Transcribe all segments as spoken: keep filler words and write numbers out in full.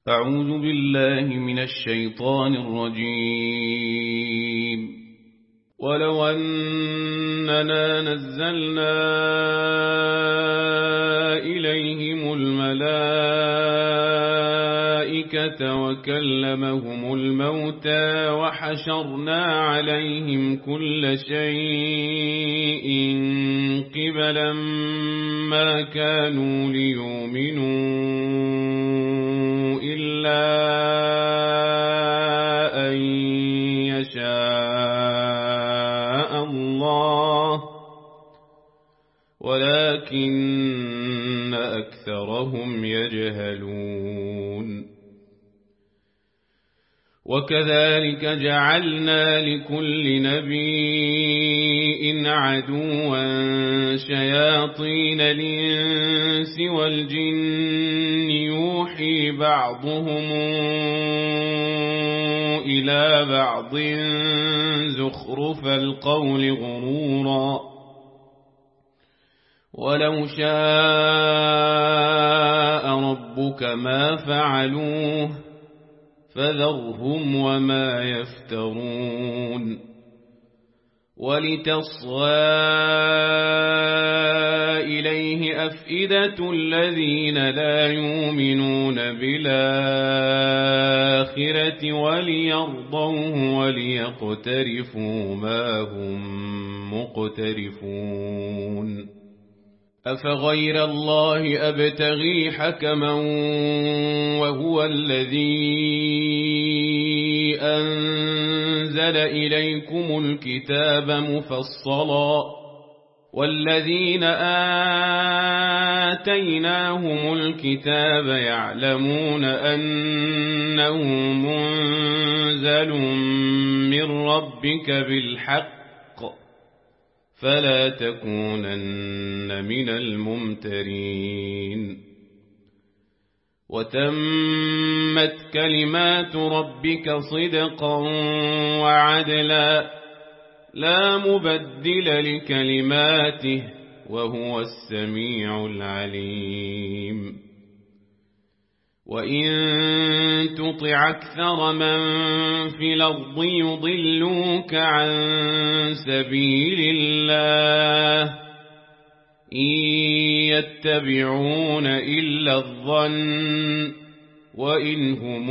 أعوذ بالله من الشيطان الرجيم. ولو أننا نزلنا إليهم الملائكة وكلمهم الموتى وحشرنا عليهم كل شيء قبلا ما كانوا ليؤمنوا إلا أن يشاء الله ولكن أكثرهم يجهلون. وكذلك جعلنا لكل نبي عدوا شياطين الإنس والجن يوحي بعضهم إلى بعض زخرف القول غرورا ولو شاء ربك ما فعلوه فذرهم وما يفترون. ولتصغى إليه أفئدة الذين لا يؤمنون بالآخرة وليرضوه وليقترفوا ما هم مقترفون. أفغير الله أبتغي حكما وهو الذي أنزل إليكم الكتاب مفصلا والذين آتيناهم الكتاب يعلمون أنه منزل من ربك بالحق فلا تكونن من الممترين. وتمت كلمات ربك صدقا وعدلا لا مبدل لكلماته وهو السميع العليم. وإن تطع أكثر من في الأرض يضلوك عن سبيل الله إن يتبعون إلا الظن وإن هم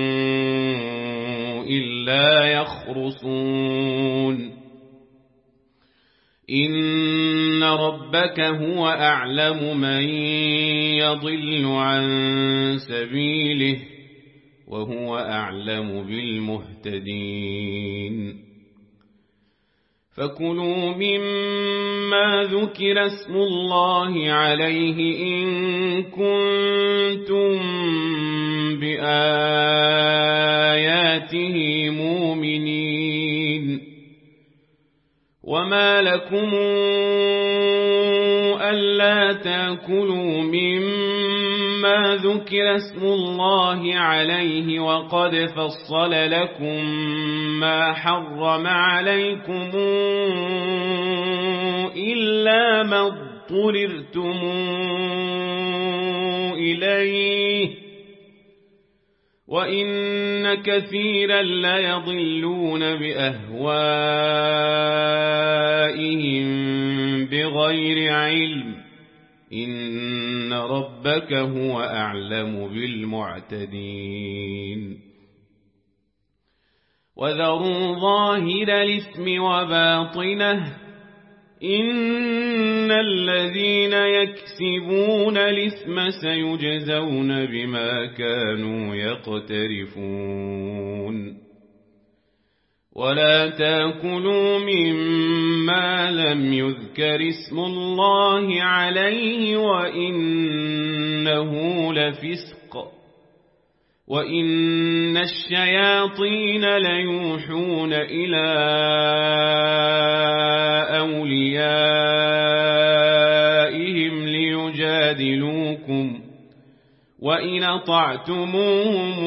إلا يخرصون. إن ربك هو أعلم من يضل عن سبيله وهو أعلم بالمهتدين. فكلوا مما ذكر اسم الله عليه إن كنتم بآياته مؤمنين. وما لكم ألا تأكلوا مما ذكر اسم الله عليه وقد فصل لكم ما حرم عليكم إلا ما اضطررتم إليه وإن كثيرا ليضلون بأهوائهم بغير علم إن ربك هو أعلم بالمعتدين. وذروا ظاهر الإثم وباطنه إن الذين يكسبون الإثم سيجزون بما كانوا يقترفون. ولا تأكلوا مما لم يذكر اسم الله عليه وإنه لفسق وإن الشياطين ليوحون إلى أوليائهم ليجادلوكم وإن أطعتموهم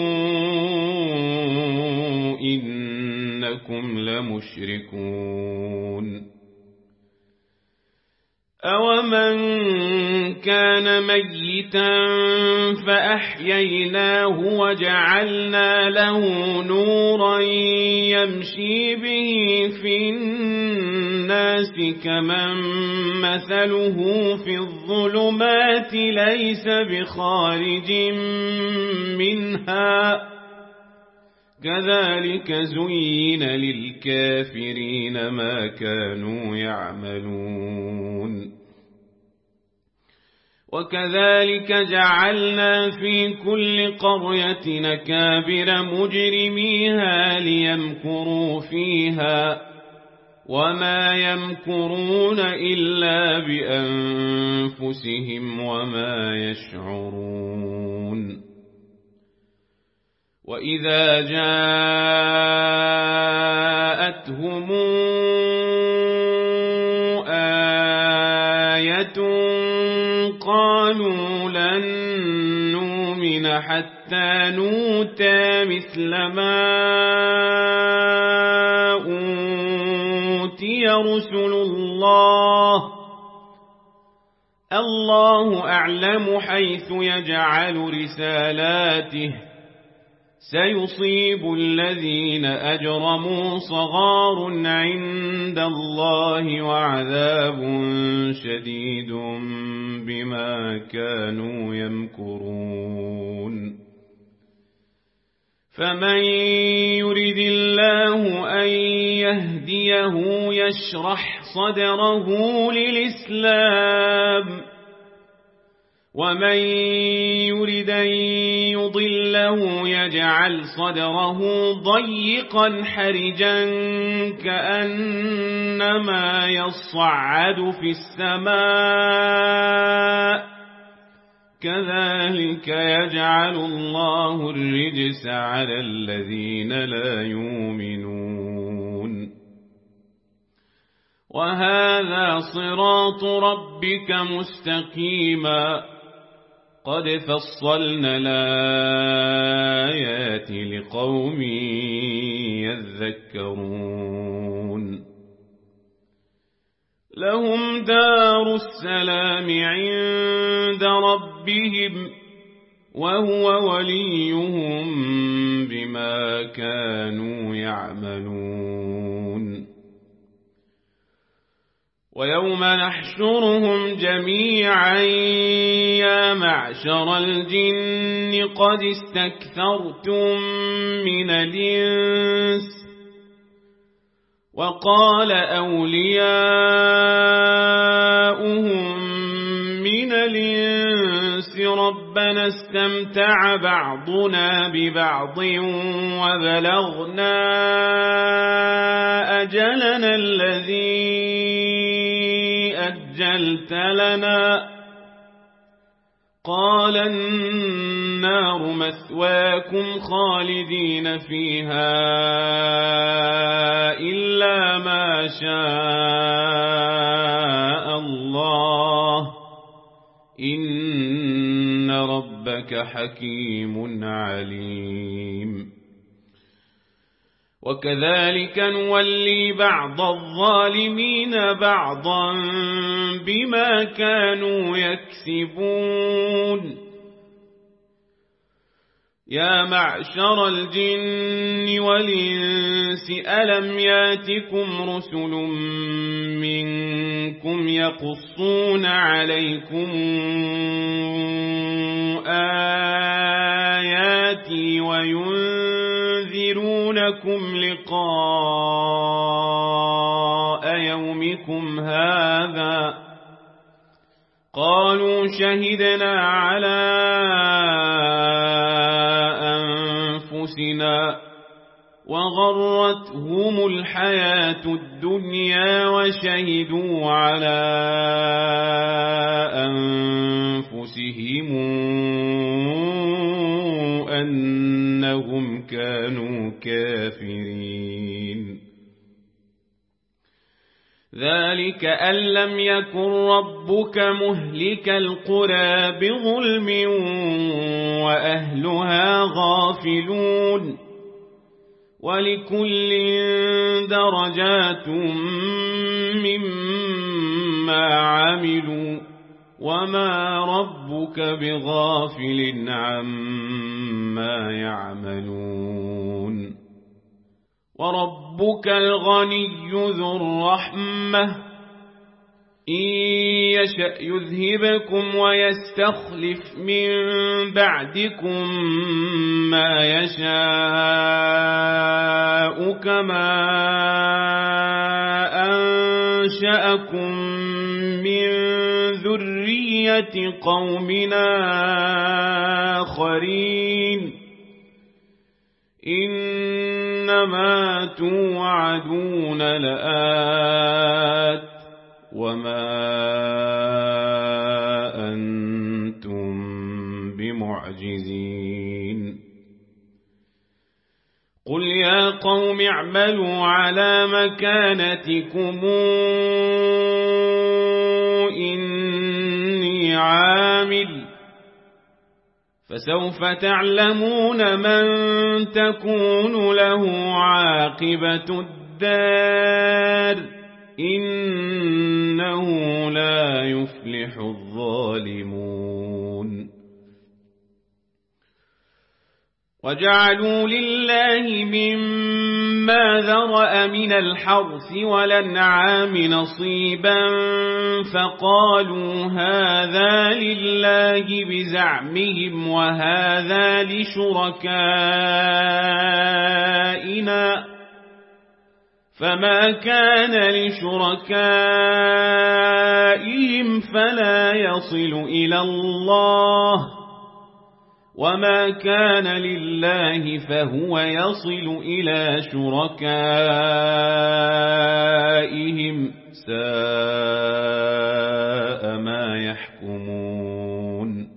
إنكم لمشركون. أَوَمَنْ كَانَ مَيِّتًا فَأَحْيَيْنَاهُ وَجَعَلْنَا لَهُ نُورًا يَمْشِي بِهِ فِي النَّاسِ كَمَنْ مَثَلُهُ فِي الظُّلُمَاتِ لَيْسَ بِخَارِجٍ مِنْهَا كَذَلِكَ زُيِّنَ لِلْكَافِرِينَ مَا كَانُوا يَعْمَلُونَ وَكَذَلِكَ جَعَلْنَا فِي كُلِّ قَرْيَةٍ أَكَابِرَ مُجْرِمِيهَا لِيَمْكُرُوا فِيهَا وَمَا يَمْكُرُونَ إِلَّا بِأَنفُسِهِمْ وَمَا يَشْعُرُونَ وَإِذَا جَاءَتْهُمْ آيَةٌ قَالُوا لَن نُّؤْمِنَ حَتَّى نُؤْتَىٰ مِثْلَ مَا أُوتِيَ رُسُلُ اللَّهِ اللَّهُ أَعْلَمُ حَيْثُ يَجْعَلُ رِسَالَاتِهِ سيصيب الذين أجرموا صغار عند الله وعذاب شديد بما كانوا يمكرون فمن يرد الله أن يهديه يشرح صدره للإسلام ومن يرد أن يضله يجعل صدره ضيقا حرجا كأنما يصعد في السماء كذلك يجعل الله الرجس على الذين لا يؤمنون وهذا صراط ربك مستقيما قد فصلنا الآيات لقوم يذكرون لهم دار السلام عند ربهم وهو وليهم بما كانوا يعملون ويوم نحشرهم جميعا يا معشر الجن قد استكثرتم من الإنس وقال أولياؤهم من الإنس ربنا استمتع بعضنا ببعض وبلغنا أجلنا الذي أجلت لنا قال النار مثواكم خالدين فيها إلا ما شاء الله إن ربك حكيم عليم وكذلك نولي بعض الظالمين بعضا بما كانوا يكسبون يا معشر الجن والإنس ألم ياتكم رسل منكم يقصون عليكم آياتي وينذرونكم لقاء يومكم هذا قالوا شهدنا على أنفسنا وغرتهم الحياة الدنيا وشهدوا على أنفسهم أنهم كانوا كافرين ذلك أن لم يكن ربك مهلك القرى بظلم وأهلها غافلون ولكل درجات مما ما عملوا وما ربك بغافل عما يعملون وربك الغني ذو الرحمة إن يشأ يذهبكم ويستخلف من بعدكم ما يشاء كما أنشأكم من ذرية قومنا آخرين إنما توعدون لآت وما أنتم بمعجزين قل يا قوم اعملوا على مكانتكم إني عامل فسوف تعلمون من تكون له عاقبة الدار إنه لا يفلح الظالمون وجعلوا لله مما ذرأ من الحرث والأنعام نصيبا فقالوا هذا لله بزعمهم وهذا لشركائنا فما كان لشركائهم فلا يصل إلى الله وما كان لله فهو يصل إلى شركائهم ساء ما يحكمون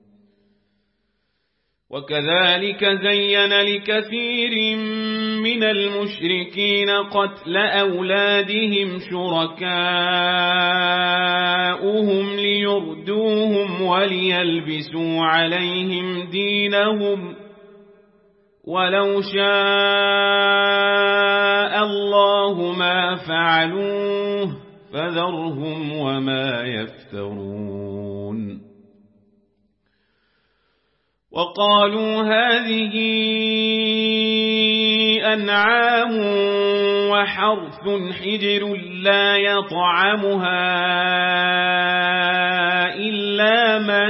وكذلك زين لكثير من المشركين قتل أولادهم شركاؤهم ليردوهم وليلبسوا عليهم دينهم ولو شاء الله ما فعلوه فذرهم وما يفترون وقالوا هذه أنعام وحرث حجر لا يطعمها إلا من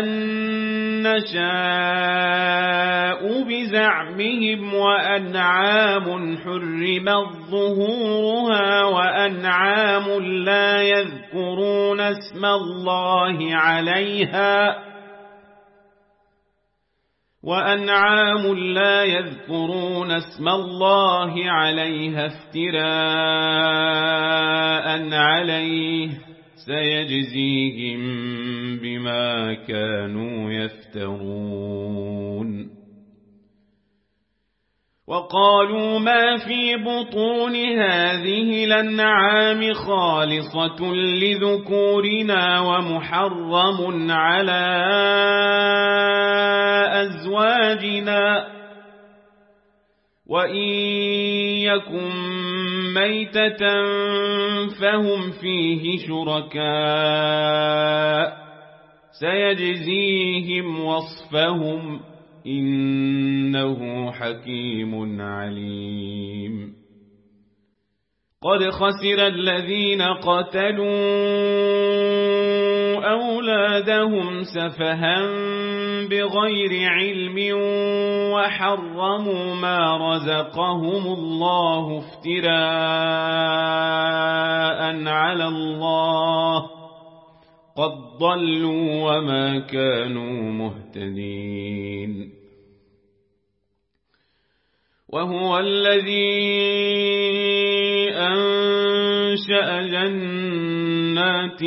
نشاء بزعمهم وأنعام حرمت ظهورها وأنعام لا يذكرون اسم الله عليها وأنعام لا يذكرون اسم الله عليها افتراء عليه سيجزيهم بما كانوا يفترون وقالوا ما في بطون هذه الأنعام خالصة لذكورنا ومحرم على أزواجنا وإن يكن ميتة فهم فيه شركاء سيجزيهم وصفهم إنه حكيم عليم قد خسر الذين قتلوا أولادهم سفها بغير علم وحرموا ما رزقهم الله افتراء على الله قد ضلوا وما كانوا مهتدين وهو الذي أنشأ جنات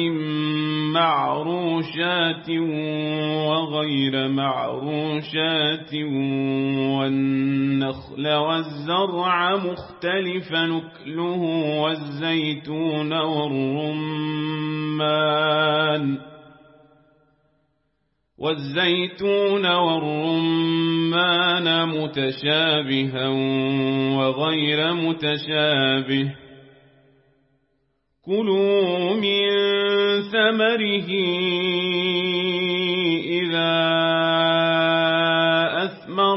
معروشات وغير معروشات والنخل والزرع مختلفا نكله والزيتون والرمان والزيتون والرمان متشابها وغير متشابه كلوا من ثمره إذا أثمر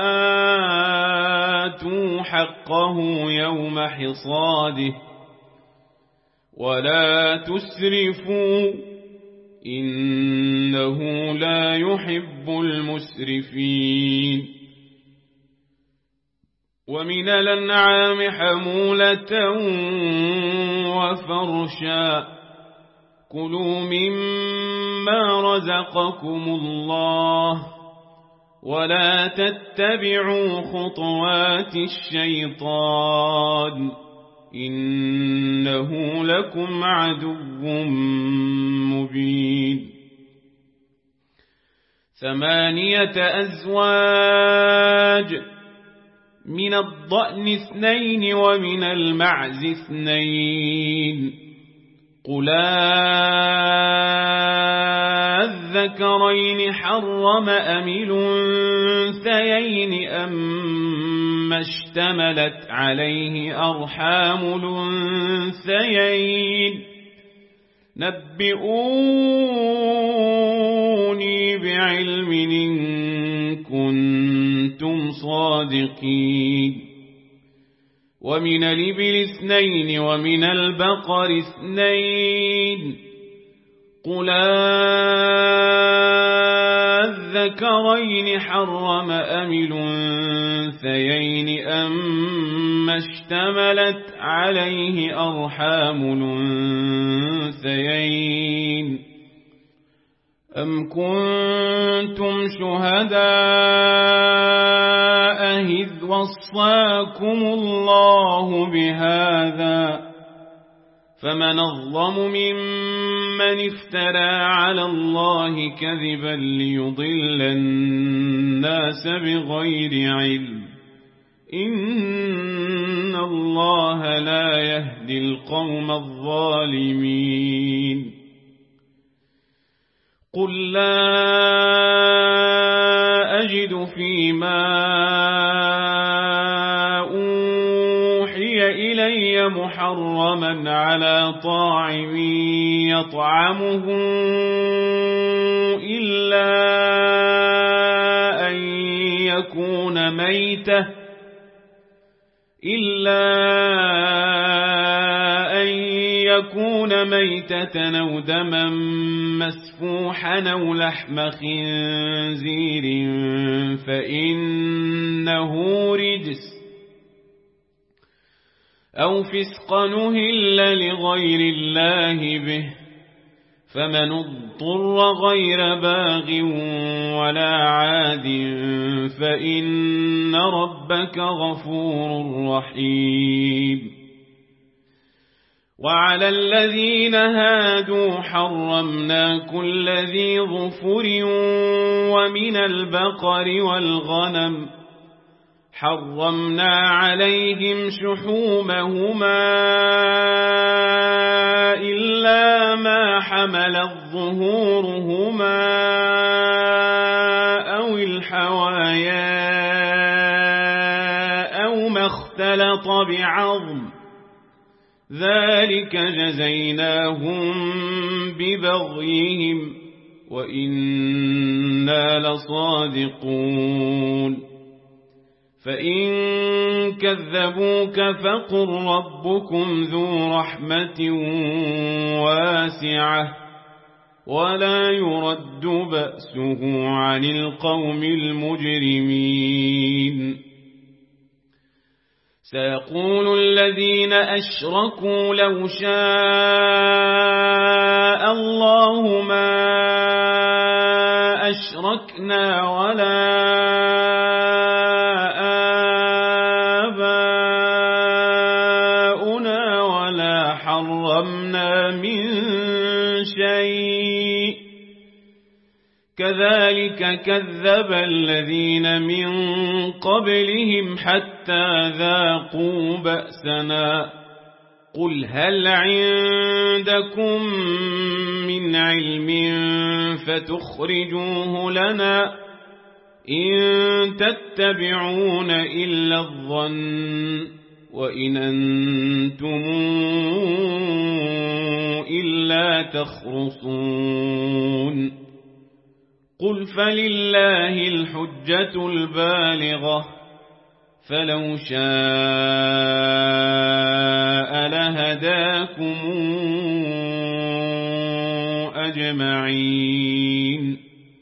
وآتوا حقه يوم حصاده ولا تسرفوا إنه لا يحب المسرفين ومن الأنعام حمولة وفرشا كلوا مما رزقكم الله ولا تتبعوا خطوات الشيطان إنه لكم عدو مبين ثمانية أزواج من الضأن اثنين ومن المعز اثنين قل الذكرين حرم أم الأنثيين أم اشتملت عليه أرحام الأنثيين نبئوني بعلم إن كنتم صادقين ومن الإبل اثنين ومن البقر اثنين قل الذكرين حرم أم الأنثيين أم اشتملت عليه أرحام الأنثيين أم كنتم شهداء إذ وصاكم الله بهذا فمن أظلم ممن افترى على الله كذبا ليضل الناس بغير علم إن الله لا يهدي القوم الظالمين قل لا أجد فيما أوحي إلي محرما على طاعم يطعمه إلا أن يكون ميتة إلا أن يكون ميتة أو دما مسفوحا أو لحم خنزير فإنه رجس أو فسقا أهل لغير الله به فمن اضطر غير باغ ولا عاد فإن ربك غفور رحيم وعلى الذين هادوا حرمنا كل ذي ظفر ومن البقر والغنم حرمنا عليهم شحومهما إلا ما حملت ظهورهما أو الحوايا أو ما اختلط بعظم ذلك جزيناهم ببغيهم وإنا لصادقون فإن كذبوك فقل ربكم ذو رحمة واسعة ولا يرد بأسه عن القوم المجرمين سيقول الذين أشركوا لو شاء الله ما أشركنا ولا آباؤنا ولا حرمنا من شيء كذلك كذب الذين من قبلهم حتى ذاقوا بأسنا قل هل عندكم من علم فتخرجوه لنا إن تتبعون إلا الظن وإن أنتم إلا تخرصون قل فلله الحجة البالغة فلو شاء لهداكم أجمعين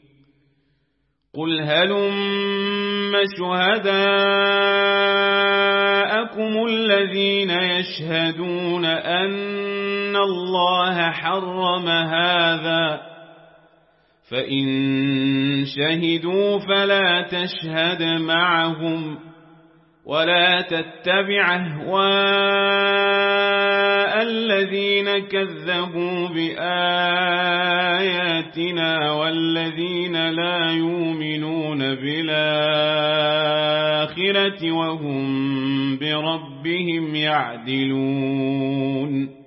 قل هلم شهداءكم الذين يشهدون أن الله حرم هذا فإن شهدوا فلا تشهد معهم ولا تتبع أهواء الذين كذبوا بآياتنا والذين لا يؤمنون بالآخرة وهم بربهم يعدلون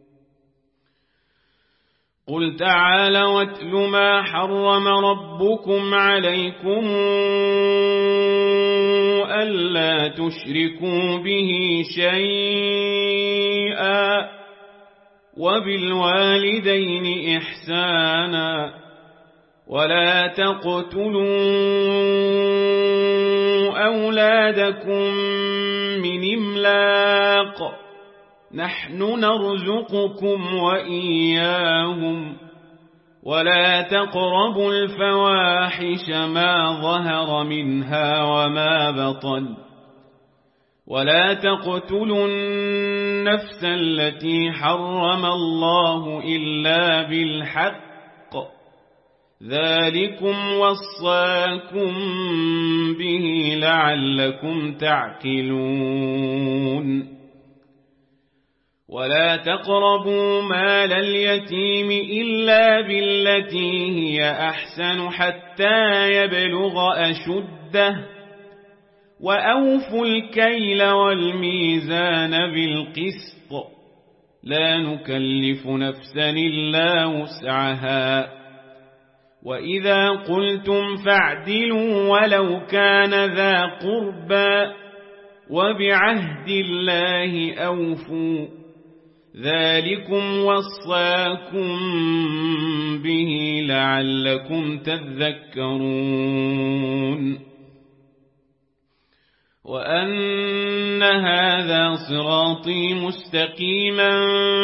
قل تعالوا واتل ما حرم ربكم عليكم ألا تشركوا به شيئا وبالوالدين إحسانا ولا تقتلوا أولادكم من إملاق نحن نرزقكم وإياهم ولا تقربوا الفواحش ما ظهر منها وما بطن ولا تقتلوا النفس التي حرم الله إلا بالحق ذلكم وصاكم به لعلكم تعقلون ولا تقربوا مال اليتيم إلا بالتي هي أحسن حتى يبلغ أشده وأوفوا الكيل والميزان بالقسط لا نكلف نفسا إلا وسعها وإذا قلتم فاعدلوا ولو كان ذا قربى وبعهد الله أوفوا ذلكم وصاكم به لعلكم تذكرون وأن هذا صراطي مستقيما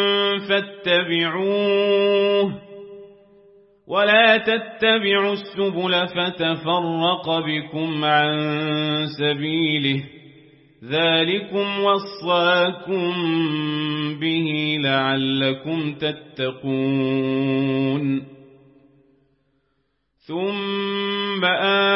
فاتبعوه ولا تتبعوا السبل فتفرق بكم عن سبيله ذلكم وصاكم به لعلكم تتقون ثم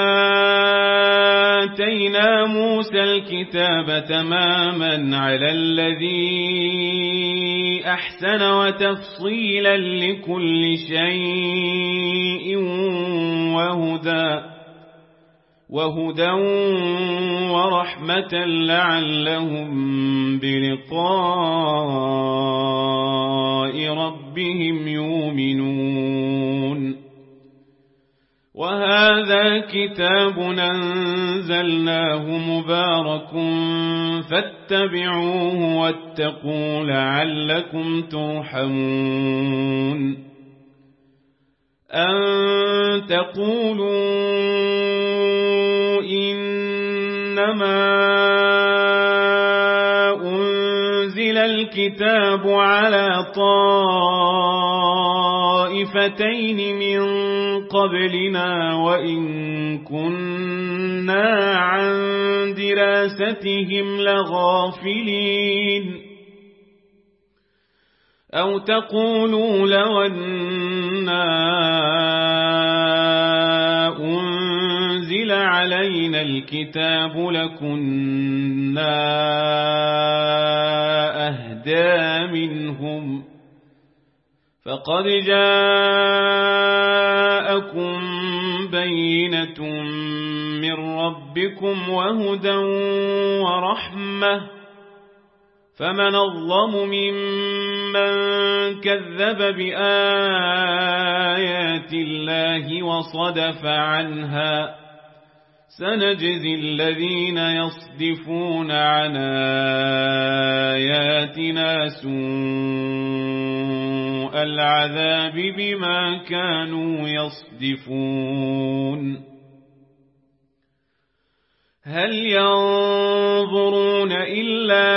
آتينا موسى الكتاب تماما على الذي أحسن وتفصيلا لكل شيء وهدى وهدى ورحمة لعلهم بلقاء ربهم يؤمنون وهذا كتاب أنزلناه مبارك فاتبعوه واتقوا لعلكم ترحمون أن تقولوا إنما أنزل الكتاب على طائفتين من قبلنا وإن كنا عن دراستهم لغافلين أو تقولوا لو أنا أنزل علينا الكتاب لكنا أهدى منهم فقد جاءكم بينة من ربكم وهدى ورحمة فمن أظلم ممن كذب بآيات الله وصدف عنها سنجزي الذين يصدفون عن آياتنا سوء العذاب بما كانوا يصدفون هل ينظرون إلا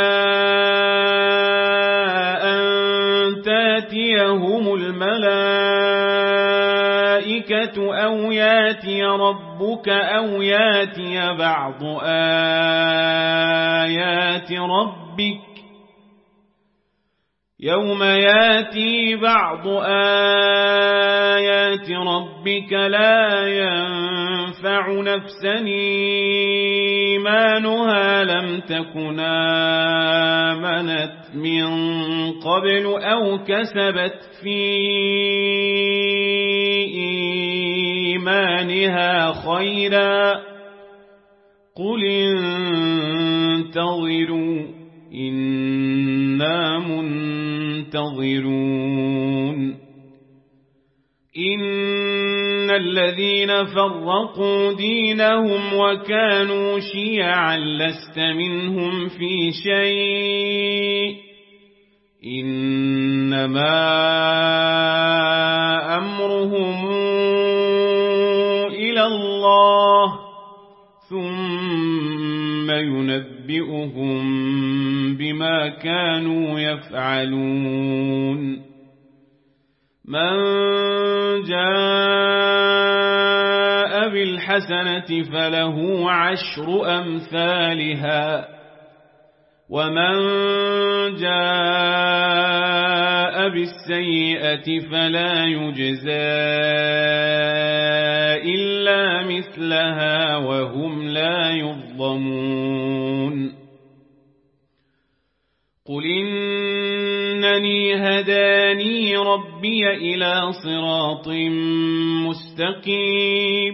أن تأتيهم الملائكة أو يأتي ربك أو يأتي بعض آيات ربك يوم يأتي بعض آيات ربك لا ينفع نفسا إيمانها لم تكن آمنت من قبل أو كسبت في إيمانها خيرا قل انتظروا إنا منتظرون إن الذين فرقوا دينهم وكانوا شيعا لست منهم في شيء إنما أمرهم إلى الله ثم ينبئهم بما كانوا يفعلون من جاء بالحسنة فله عشر أمثالها ومن جاء بالسيئة فلا يجزى إلا مثلها وهم لا يظلمون قل إنني هداني ربي إلى صراط مستقيم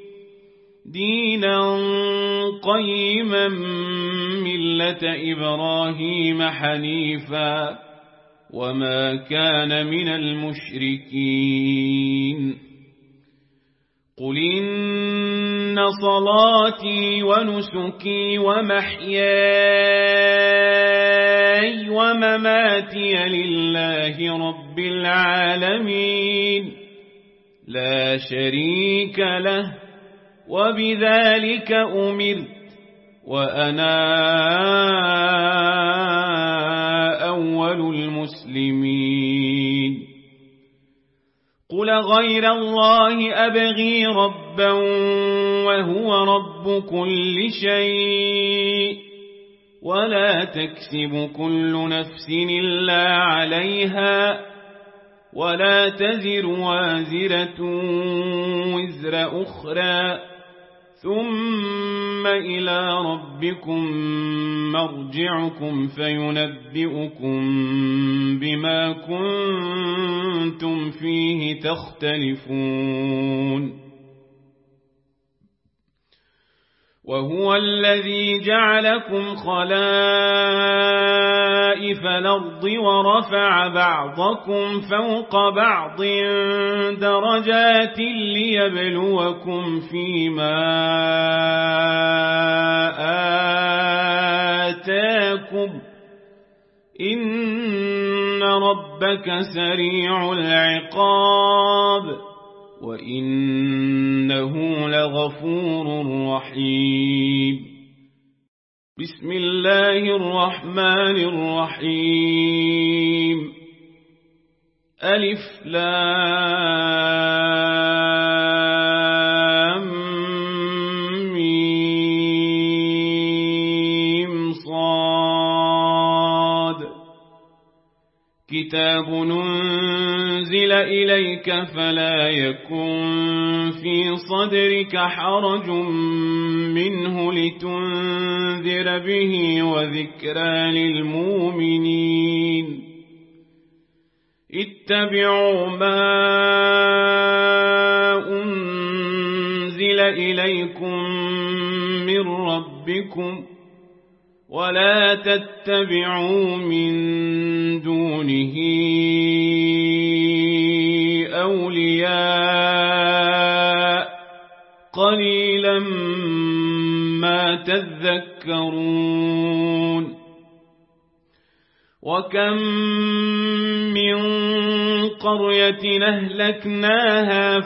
دينا قيما ملة إبراهيم حنيفا وما كان من المشركين قل إن صلاتي ونسكي ومحياي ومماتي لله رب العالمين لا شريك له وبذلك أمرت وأنا أول المسلمين قل غير الله أبغي ربا وهو رب كل شيء ولا تكسب كل نفس إلا عليها ولا تزر وازرة وزر أخرى ثم إلى ربكم مرجعكم فينبئكم بما كنتم فيه تختلفون وهو الذي جعلكم خلائف الأرض ورفع بعضكم فوق بعض درجات ليبلوكم فيما آتاكم إن ربك سريع العقاب وإنه لغفور رحيم بسم الله الرحمن الرحيم ألف لام ميم صاد كتاب ننزل إليك فلا يكن في صدرك حرج منه لتنذر به وذكرى للمؤمنين اتبعوا ما أنزل إليكم من ربكم ولا تتبعوا من دونه أولياء قليلا أفلا تذكرون وكم من قرية أهلكناها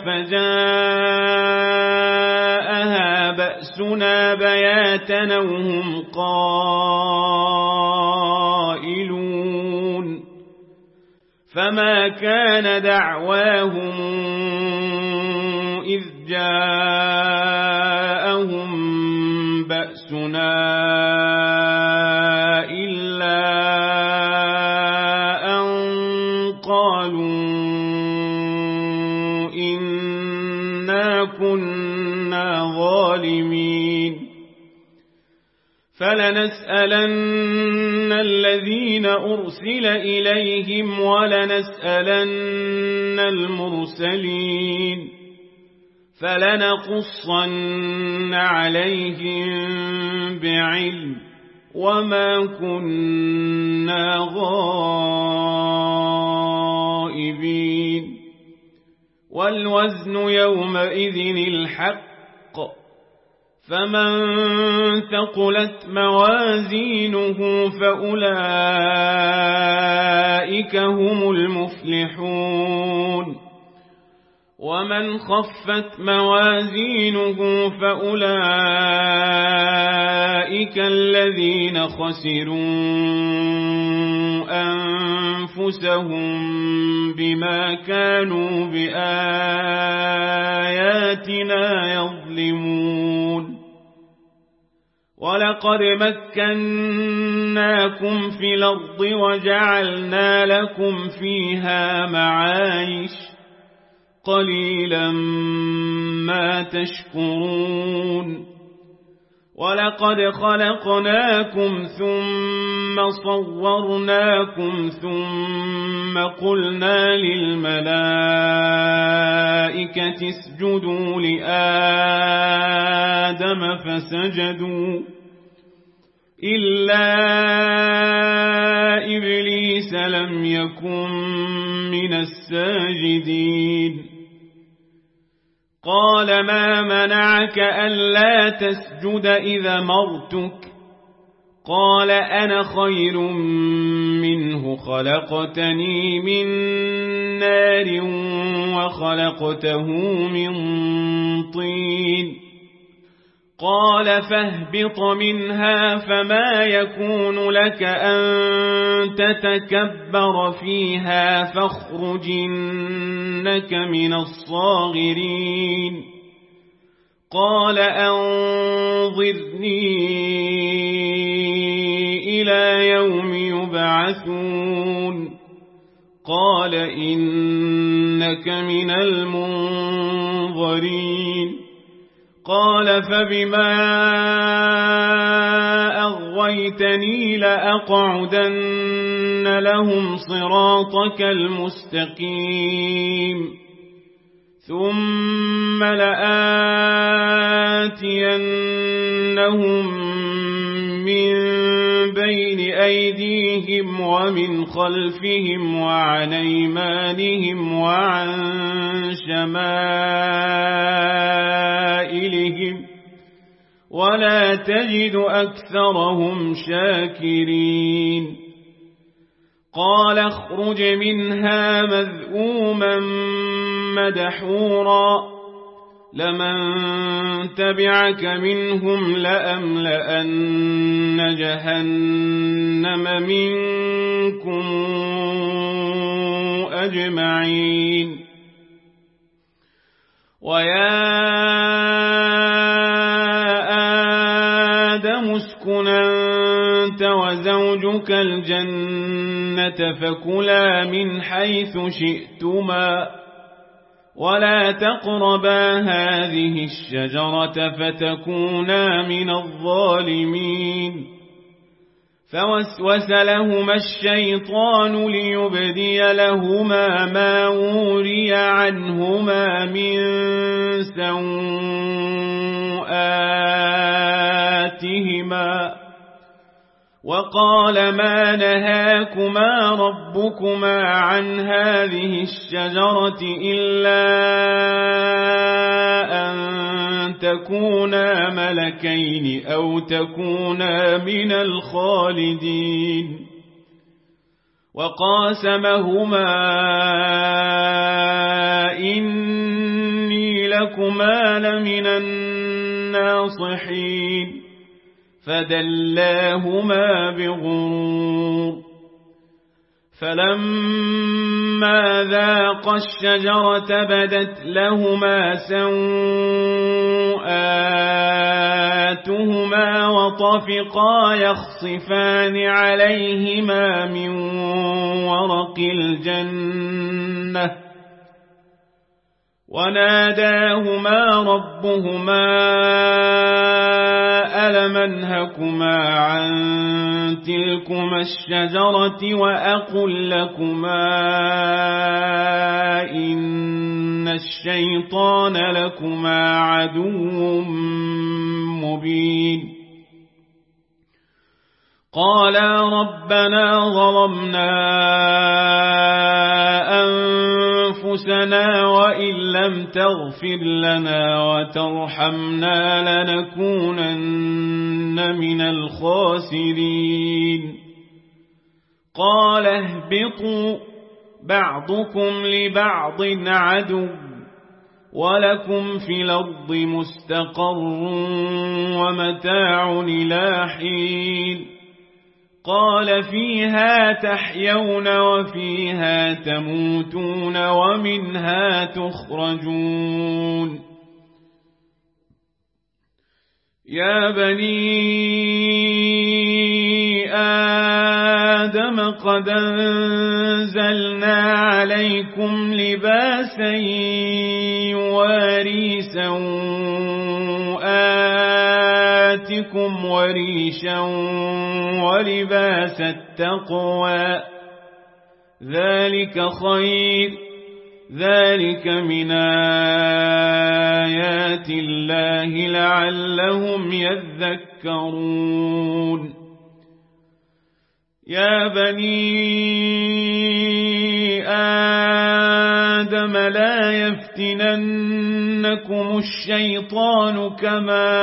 فجاءها بأسنا بياتا وهم قائلون فما كان دعواهم إذ جاءهم بأسنا إلا أن قالوا إنا كنا ظالمين فلنسألن الذين أرسل إليهم ولنسألن المرسلين فلنقصن عليهم بعلم وما كنا غائبين والوزن يومئذ الحق فمن ثقلت موازينه فأولئك هم المفلحون ومن خفت موازينه فأولئك الذين خسروا أنفسهم بما كانوا بآياتنا يظلمون ولقد مكناكم في الأرض وجعلنا لكم فيها معايش قليلا ما تشكرون ولقد خلقناكم ثم صورناكم ثم قلنا للملائكة اسجدوا لآدم فسجدوا إلا إبليس لم يكن من الساجدين قال ما منعك ألا تسجد إذا مرتك قال أنا خير منه خلقتني من نار وخلقته من طين قال فاهبط منها فما يكون لك أن تتكبر فيها فاخرج إنك من الصاغرين قال أنظرني إلى يوم يبعثون قال إنك من المنظرين قال فبما أغويتني لأقعدن لهم صراطك المستقيم ثم لآتينهم من بين أيديهم ومن خلفهم وعن أيمانهم وعن شمائلهم ولا تجد أكثرهم شاكرين قال اخرج منها مذءوما مدحورا لمن تبعك منهم لأملأن جهنم منكم أجمعين ويا آدم اسكن أنت وزوجك الجنة فكلا من حيث شئتما ولا تقربا هذه الشجرة فتكونا من الظالمين فوسوس لهما الشيطان ليبدي لهما ما وري عنهما من سوآتهما وقال ما نهاكما ربكما عن هذه الشجرة إلا أن تكونا ملكين أو تكونا من الخالدين وقاسمهما إني لكما لمن الناصحين فدلاهما بغرور فلما ذاقا الشجرة بدت لهما سوآتهما وطفقا يخصفان عليهما من ورق الجنة وناداهما ربهما ألم أنهكما عن تلكما الشجرة وأقل لكما إن الشيطان لكما عدو مبين قالا ربنا ظلمنا أنفسنا وإن لم تغفر لنا وترحمنا لنكونن من الخاسرين قال اهبطوا بعضكم لبعض عدو ولكم في الأرض مستقر ومتاع إلى حين قال فيها تحيون وفيها تموتون ومنها تخرجون يا بني آدم قد أنزلنا عليكم لباسا يواري سوآتكم وريشا ولباس التقوى ذلك خير ذلك من آيات الله لعلهم يذكرون يا بني آدم لا يفتننكم الشيطان كما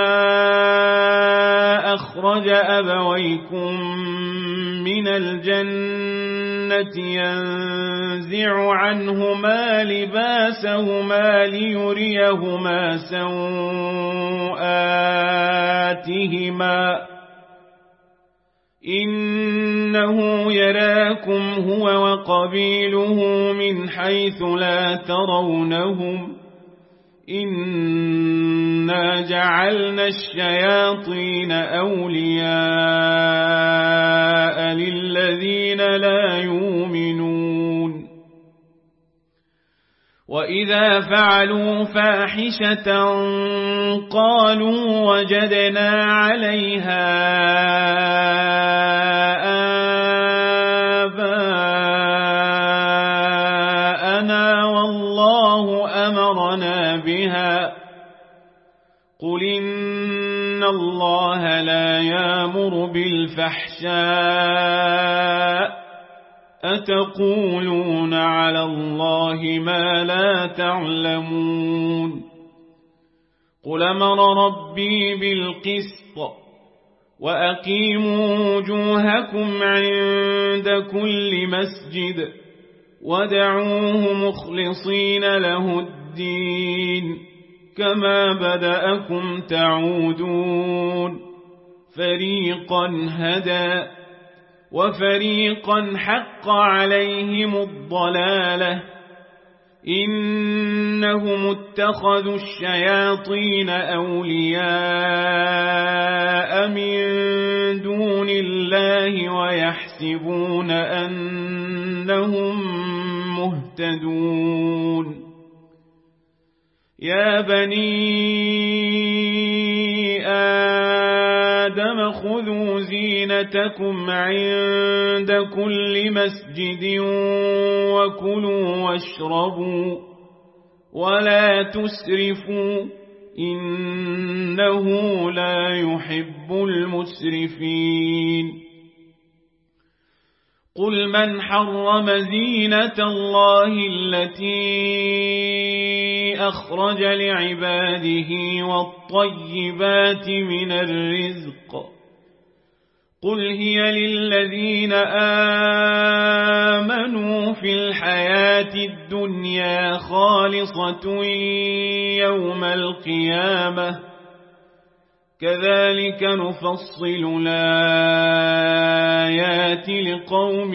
أخرج أبويكم من الجنة ينزع عنهما لباسهما ليريهما سوآتهما إنه يراكم هو وقبيله من حيث لا ترونهم إنا جعلنا الشياطين أولياء للذين لا يؤمنون وإذا فعلوا فاحشة قالوا وجدنا عليها آباءنا والله أمرنا بها قل إن الله لا يأمر بالفحشاء أتقولون على الله ما لا تعلمون قل أمر ربي بالقسط وأقيموا وجوهكم عند كل مسجد ودعوه مخلصين له الدين كما بدأكم تعودون فريقا هدى وفريقا حق عليهم الضلالة إنهم اتخذوا الشياطين أولياء من دون الله ويحسبون أنهم مهتدون يا بني آدم خذوا زينتكم عند كل مسجد وكلوا واشربوا ولا تسرفوا إنه لا يحب المسرفين قل من حرم زينة الله التي أخرج لعباده والطيبات من الرزق قل هي للذين آمنوا في الحياة الدنيا خالصة يوم القيامة كذلك نفصل الآيات لقوم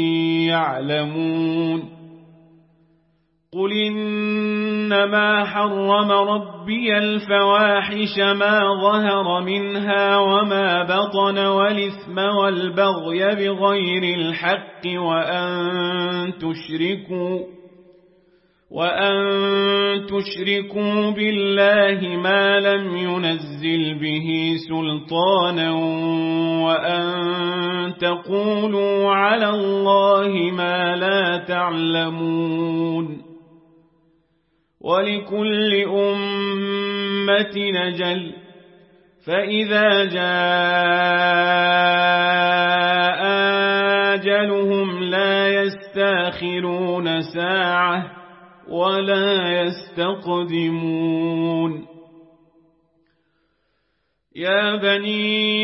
يعلمون قل إنما حرم ربي الفواحش ما ظهر منها وما بطن والإثم والبغي بغير الحق وأن تشركوا وأن تشركوا بالله ما لم ينزل به سلطانا وأن تقولوا على الله ما لا تعلمون ولكل أمة أجل فإذا جاء أجلهم لا يستأخرون ساعة ولا يستقدمون يا بني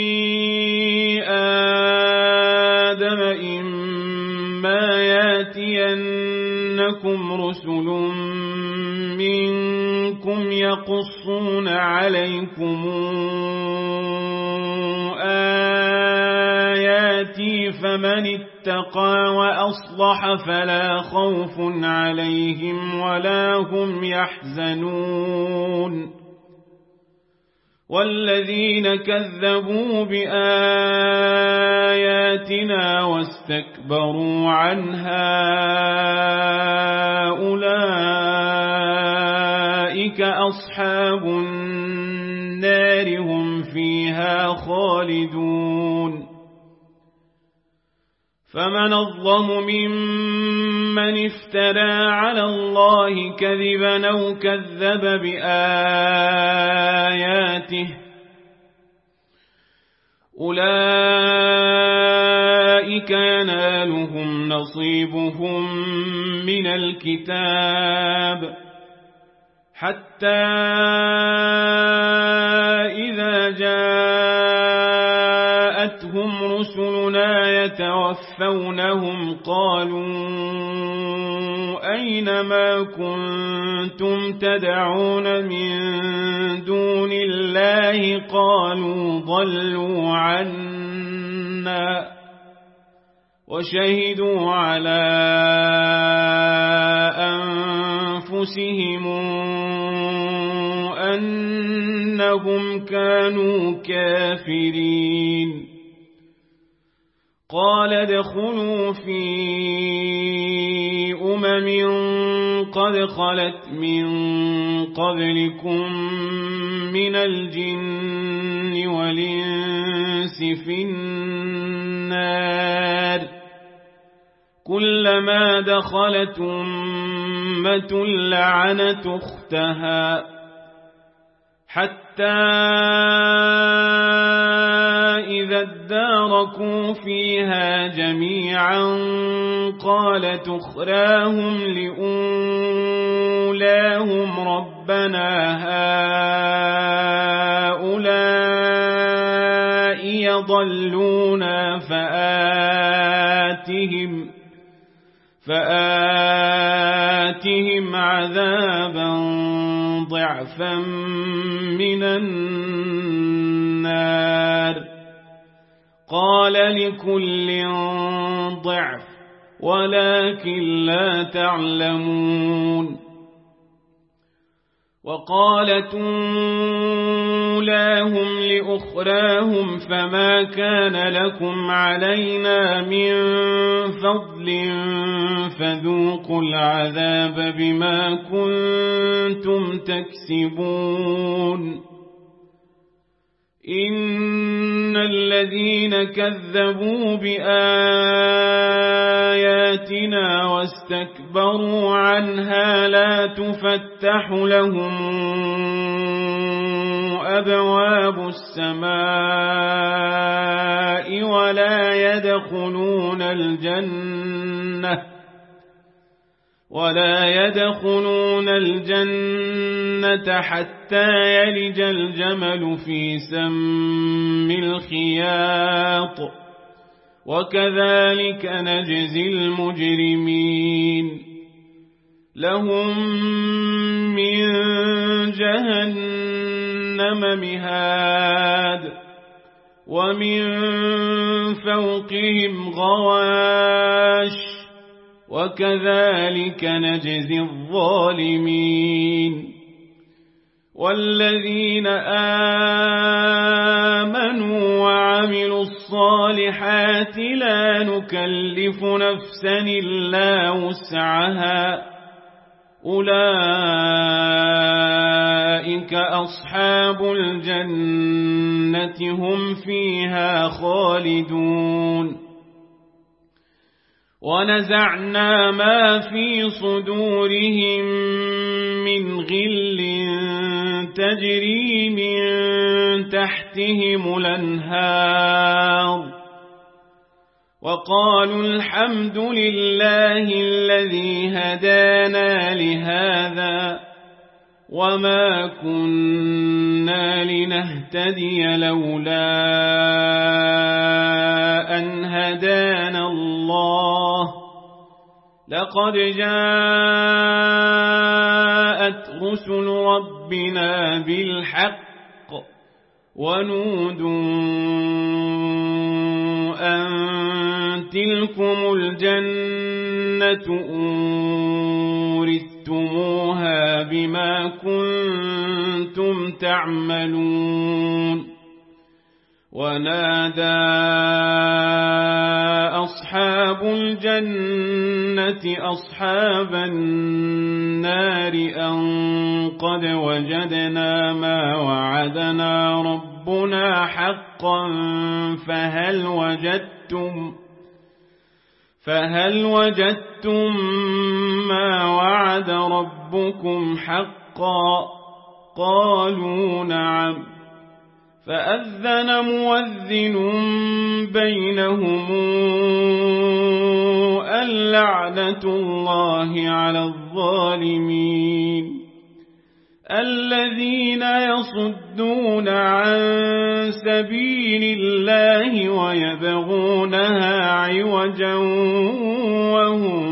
آدم إما ياتينكم رسل منكم يقصون عليكم آياتي فمن اتقى وأصلح فلا خوف عليهم ولا هم يحزنون والذين كذبوا بآياتنا واستكبروا عنها أولئك أصحاب النار هم فيها خالدون فمن أظلم ممن افترى على الله كذبا أو كذب بآياته أولئك ينالهم نصيبهم من الكتاب حتى إذا جاءتهم رسلنا يتوفونهم قالوا أين ما كنتم تدعون من دون الله قالوا ضلوا عنا وشهدوا على أنفسهم أنهم كانوا كافرين قال ادخلوا في أمم قد خلت من قبلكم من الجن والإنس في النار كلما دخلت أمة لعنت أختها حتى إذا اداركوا فيها جميعا قالت أخراهم لأولاهم ربنا هؤلاء يضلونا فآتهم فآتهم عذابا ضعفا من النار قال لكل ضعف ولكن لا تعلمون وقالت أولاهم لأخراهم فما كان لكم علينا من فضل فذوقوا العذاب بما كنتم تكسبون إن الذين كذبوا بآياتنا واستكبروا عنها لا تفتح لهم أبواب السماء ولا ولا يدخلون الجنة ولا يدخلون الجنة حتى يلج الجمل في سم الخياط وكذلك نجزي المجرمين لهم من جهنم مهاد ومن فوقهم غواش وكذلك نجزي الظالمين والذين آمنوا وعملوا الصالحات لا نكلف نفسا إلا وسعها أولئك أصحاب الجنة هم فيها خالدون ونزعنا ما في صدورهم من غل تجري من تحتهم الأنهار وقالوا الحمد لله الذي هدانا لهذا وما كنا لنهتدي لولا أن هدانا الله لقد جاءت رسل ربنا بالحق ونودوا أن تلكم الجنة أورثتموها بما كنتم تعملون ونادى أصحاب الجنة أصحاب النار أن قد وجدنا ما وعدنا ربنا حقا فهل وجدتم فهل وجدتم ما وعد ربكم حقا قالوا نعم فأذن مؤذن بينهم اللعنة الله على الظالمين الذين يصدون عن سبيل الله ويبغونها عوجا وهم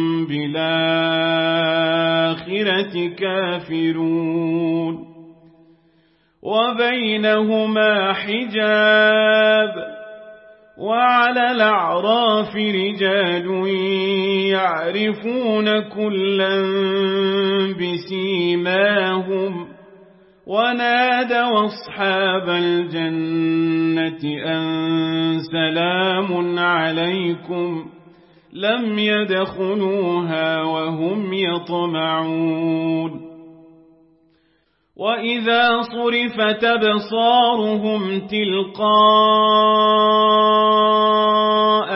بالآخرة كافرون وبينهما حجاب وعلى الأعراف رجال يعرفون كلا بسيماهم ونادوا أصحاب الجنة أن سلام عليكم لم يدخلوها وهم يطمعون وإذا صرفت أبصارهم تلقاء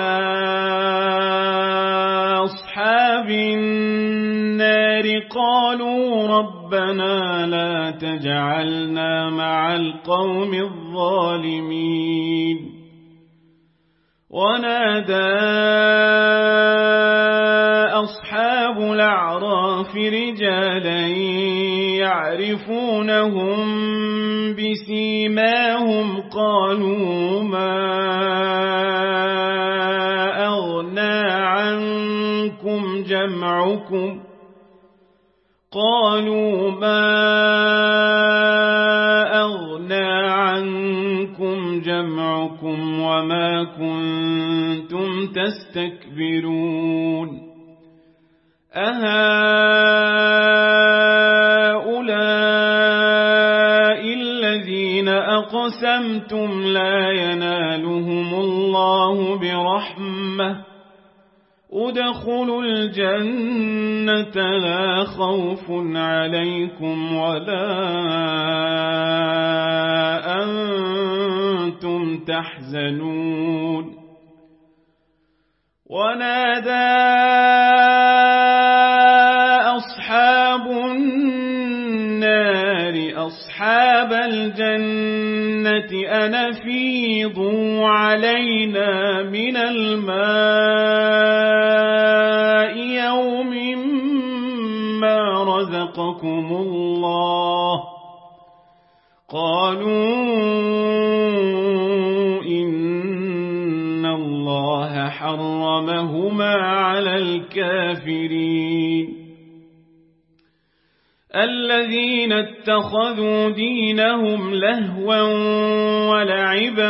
أصحاب النار قالوا ربنا لا تجعلنا مع القوم الظالمين ونادى أصحاب الأعراف رجالا يعرفونهم بسيماهم قالوا ما أغنى عنكم جمعكم قالوا ما أغنى عنكم جمعكم وما كنتم تستكبرون أهؤلاء الذين أقسمتم لا ينالهم الله برحمة ادخلوا الجنة لا خوف عليكم ولا أنتم تحزنون ونادى أصحاب النار أصحاب أصحاب الجنة أن أفيضوا علينا من الماء يوم ما رزقكم الله قالوا إن الله حرمهما على الكافرين الذين اتخذوا دينهم لهوا ولعبا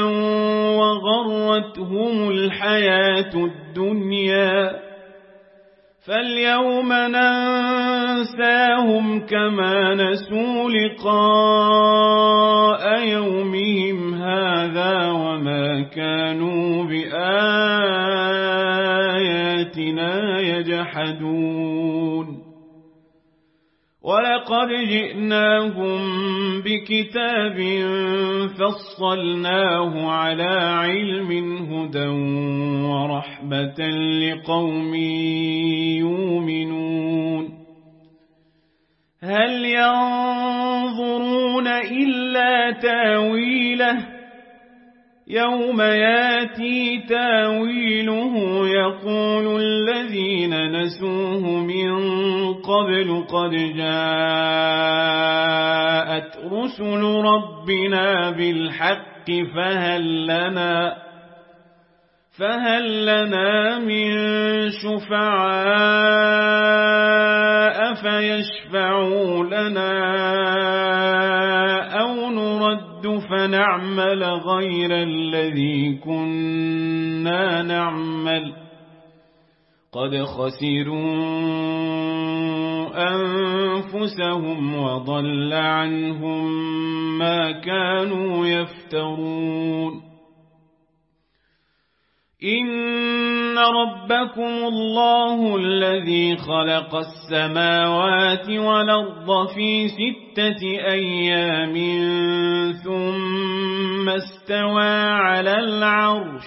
وغرتهم الحياة الدنيا فاليوم ننساهم كما نسوا لقاء يومهم هذا وما كانوا بآياتنا يجحدون ولقد جئناهم بكتاب فصلناه على علم هدى ورحمة لقوم يؤمنون هل ينظرون إلا تاويله يوم ياتي تاويله يقول الذين نسوه من قبل قد جاءت رسل ربنا بالحق فهل لنا فهل لنا من شفعاء فيشفعوا لنا أو نرد فنعمل غير الذي كنا نعمل قد خسروا أنفسهم وضل عنهم ما كانوا يفترون إن ربكم الله الذي خلق السماوات والأرض في ستة أيام ثم استوى على العرش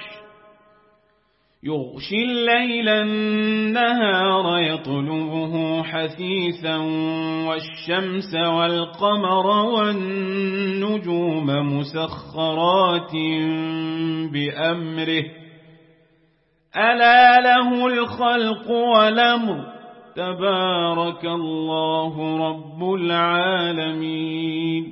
يغشي الليل النهار يطلبه حثيثا والشمس والقمر والنجوم مسخرات بأمره ألا له الخلق والأمر تبارك الله رب العالمين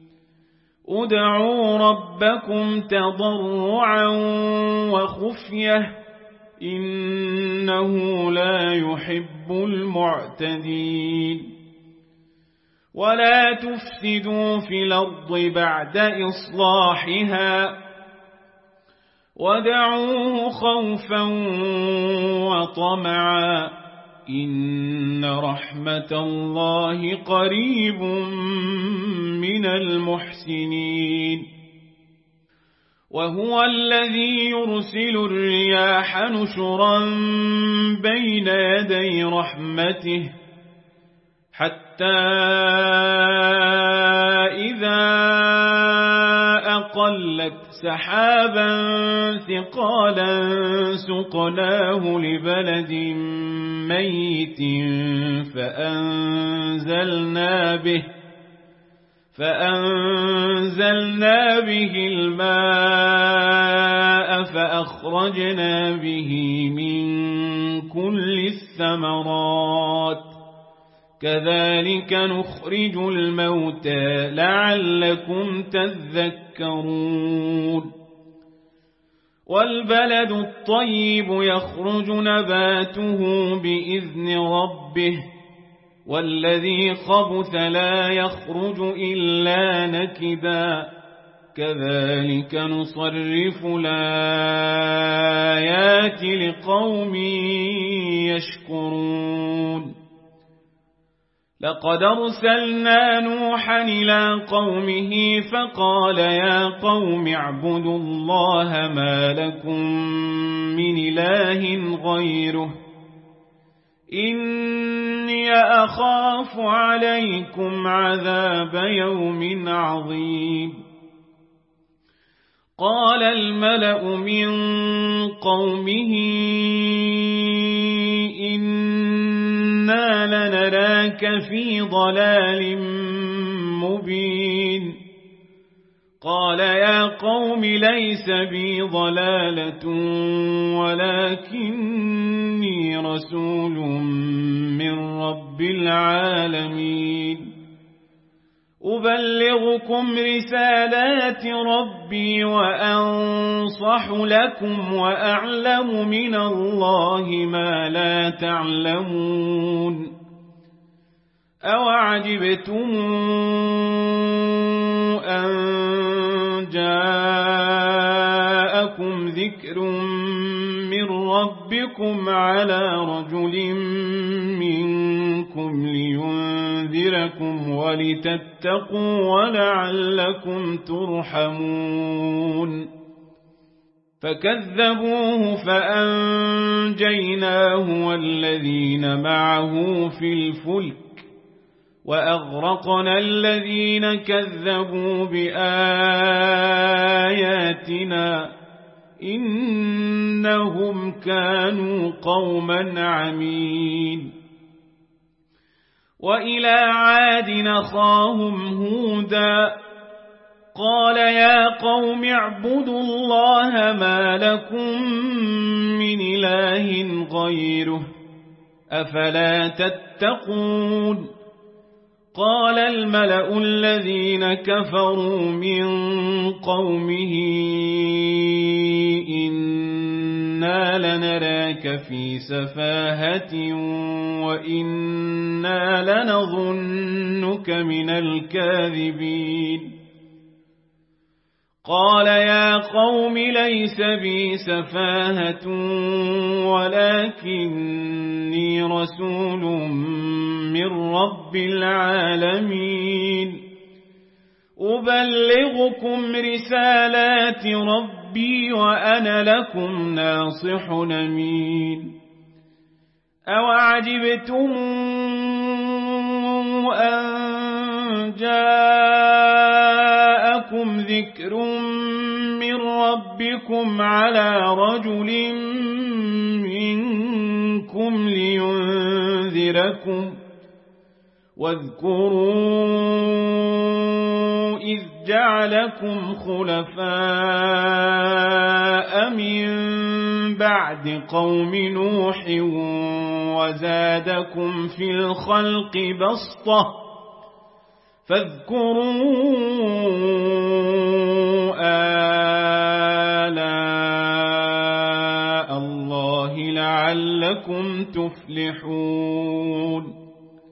ادعوا ربكم تضرعا وخفية إنه لا يحب المعتدين ولا تفسدوا في الأرض بعد إصلاحها ودعوه خوفا وطمعا إن رحمة الله قريب من المحسنين وهو الذي يرسل الرياح نشرا بين يدي رحمته حتى إذا أقلت سحابا ثقالا سقناه لبلد ميت فأنزلنا به فأنزلنا به الماء فأخرجنا به من كل الثمرات كذلك نخرج الموتى لعلكم تذكرون والبلد الطيب يخرج نباته بإذن ربه والذي خبث لا يخرج إلا نكدا كذلك نصرف الآيات لقوم يشكرون لقد أرسلنا نوحا إلى قومه فقال يا قوم اعبدوا الله ما لكم من إله غيره إني أخاف عليكم عذاب يوم عظيم قال الملأ من قومه إنا لنراك في ضلال مبين قال يا قوم ليس بي ضلالة ولكني رسول من رب العالمين أبلغكم رسالات ربي وأنصح لكم وأعلم من الله ما لا تعلمون أوعجبتم أن جاءكم ذكر من ربكم على رجل منكم لينذركم ولتتقوا ولعلكم ترحمون فكذبوه فأنجيناه والذين معه في الفلك وأغرقنا الذين كذبوا بآياتنا إنهم كانوا قوما عمين وإلى عاد أخاهم هودا قال يا قوم اعبدوا الله ما لكم من إله غيره أفلا تتقون قال الملأ الذين كفروا من قومه إنا لنراك في سفاهة وإنا لنظنك من الكاذبين قال يا قوم ليس بي سفاهة ولكني رسول من رب العالمين أبلغكم رسالات ربي وأنا لكم ناصح أمين أوعجبتم أن جاءكم ذكر من ربكم على رجل منكم لينذركم واذكروا إذ جعلكم خلفاء من بعد قوم نوح وزادكم في الخلق بسطة فاذكروا آلاء الله لعلكم تفلحون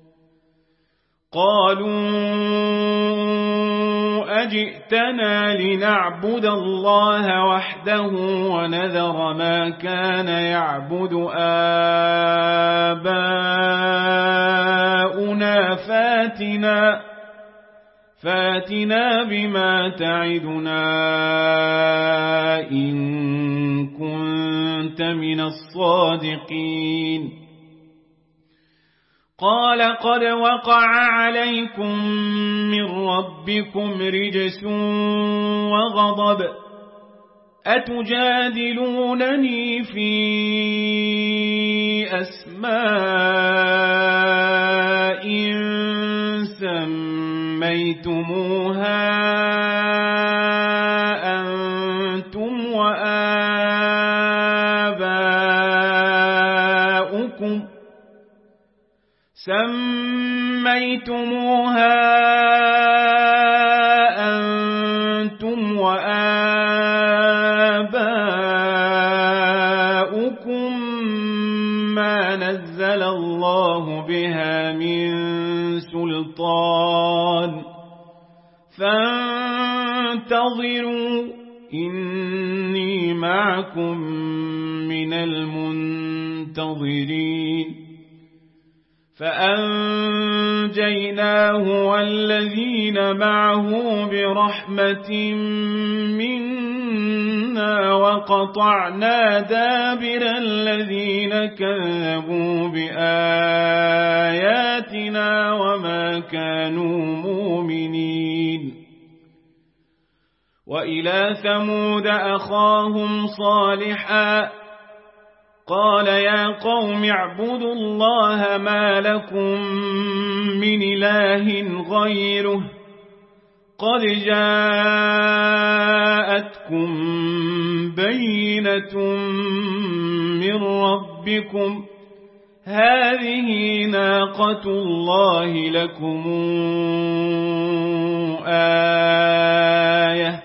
قالوا أجئتنا لنعبد الله وحده ونذر ما كان يعبد آباؤنا فاتنا فاتنا بما تعدنا إن كنت من الصادقين قال قد وقع عليكم من ربكم رجس وغضب أتجادلونني في أسماء سميتموها أنتم وآباؤكم سميتموها أنتم وآباؤكم ما نزل الله بها من سلطان فانتظروا إني معكم من المنتظرين فأنجيناه والذين معه برحمة منا وقطعنا دابر الذين كذبوا بآياتنا وما كانوا مؤمنين وإلى ثمود أخاهم صالحا قال يا قوم اعبدوا الله ما لكم من إله غيره قد جاءتكم بينة من ربكم هذه ناقة الله لكم آية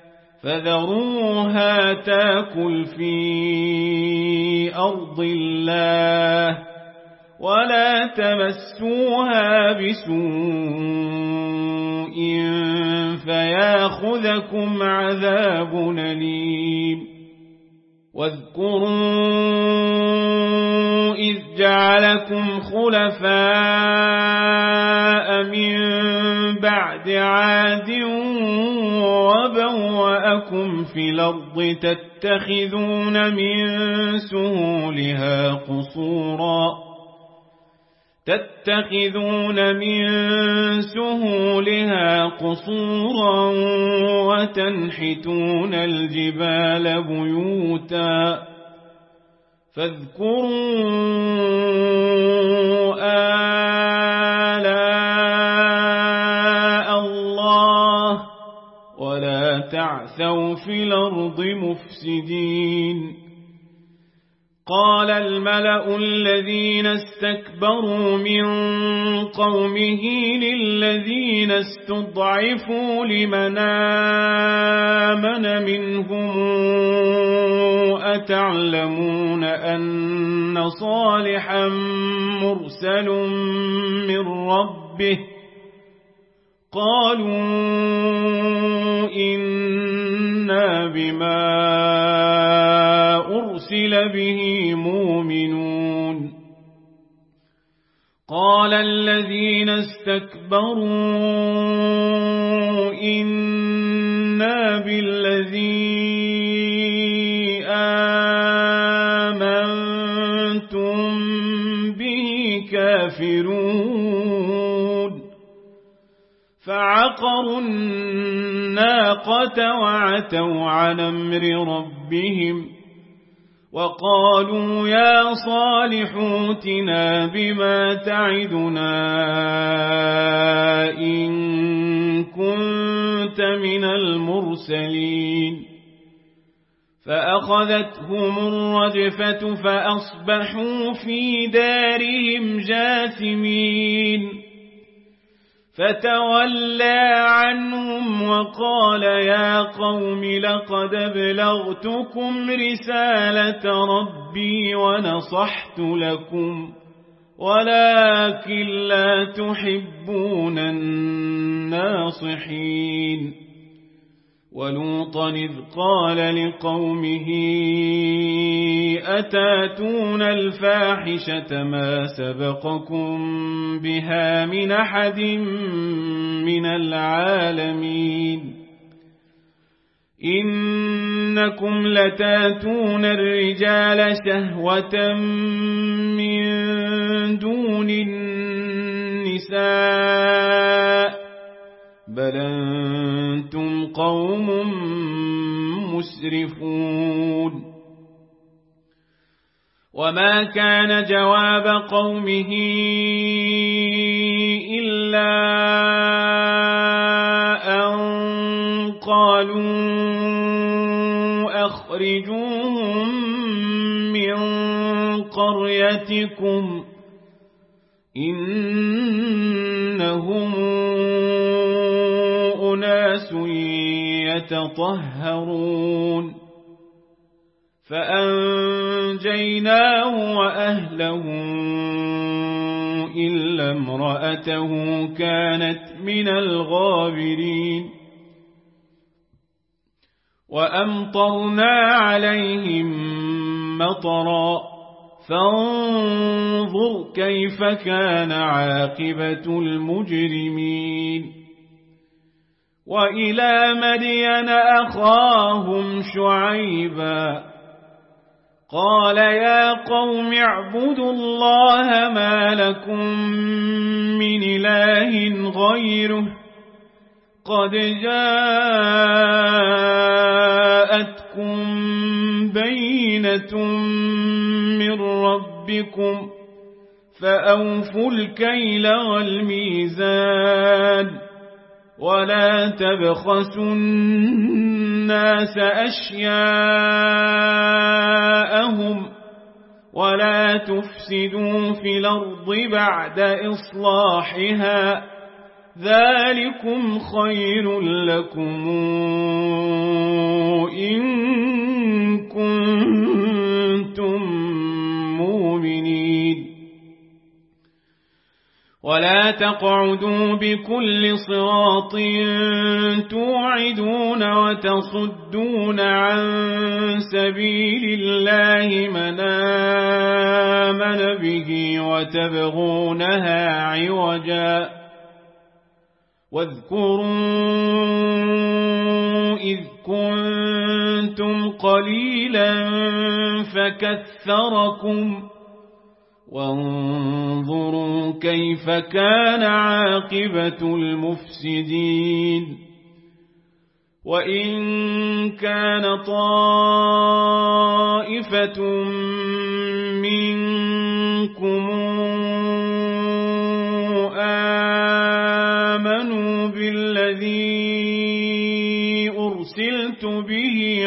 فذروها تاكل في أرض الله ولا تمسوها بسوء فياخذكم عذاب أليم واذكروا إذ جعلكم خلفاء من بعد عاد وبوأكم في الأرض تتخذون من سهولها قصورا تتخذون من سهولها قصورا وتنحتون الجبال بيوتا فاذكروا آلاء الله ولا تعثوا في الأرض مفسدين قال الملأ الذين استكبروا من قومه للذين استضعفوا لمن آمن منهم أتعلمون أن صالحا مرسل من ربه قالوا إنا بما أرسل به مؤمنون قال الذين استكبروا إنا بالذي آمنتم به كافرون فعقروا الناقة وعتوا عن أمر ربهم وقالوا يا صالح ائتنا بما تعدنا إن كنت من المرسلين فأخذتهم الرجفة فأصبحوا في دارهم جاثمين فتولى عنهم وقال يا قوم لقد أبلغتكم رسالة ربي ونصحت لكم ولكن لا تحبون الناصحين ولوطا إذ قال لقومه أتاتون الفاحشة ما سبقكم بها من أحد من العالمين إنكم لتاتون الرجال شهوة من دون النساء بل أنتم قوم مسرفون وما كان جواب قومه إلا أن قالوا أخرجوهم من قريتكم إنهم أناس يتطهرون فأنجيناه وأهله إلا امرأته كانت من الغابرين وأمطرنا عليهم مطرا فانظر كيف كان عاقبة المجرمين وإلى مدين أخاهم شعيبا قال يا قوم اعبدوا الله ما لكم من إله غيره قد جاءتكم بينة من ربكم فأوفوا الكيل والميزان ولا تبخسوا الناس أشياءهم ولا تفسدوا في الأرض بعد إصلاحها ذلكم خير لكم إن كنتم مؤمنين ولا تقعدوا بكل صراط توعدون وتصدون عن سبيل الله من آمن به وتبغونها عوجا واذكروا إذ كنتم قليلا فكثركم وانظروا كيف كان عاقبة المفسدين وإن كان طائفة منكم آمنوا بالذي أرسلت به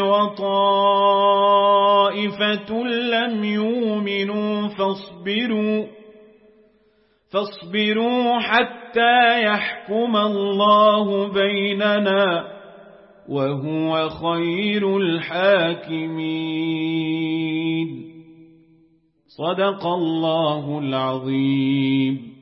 وطائفة لم يؤمنوا فاصبروا فاصبروا حتى يحكم الله بيننا وهو خير الحاكمين. صدق الله العظيم.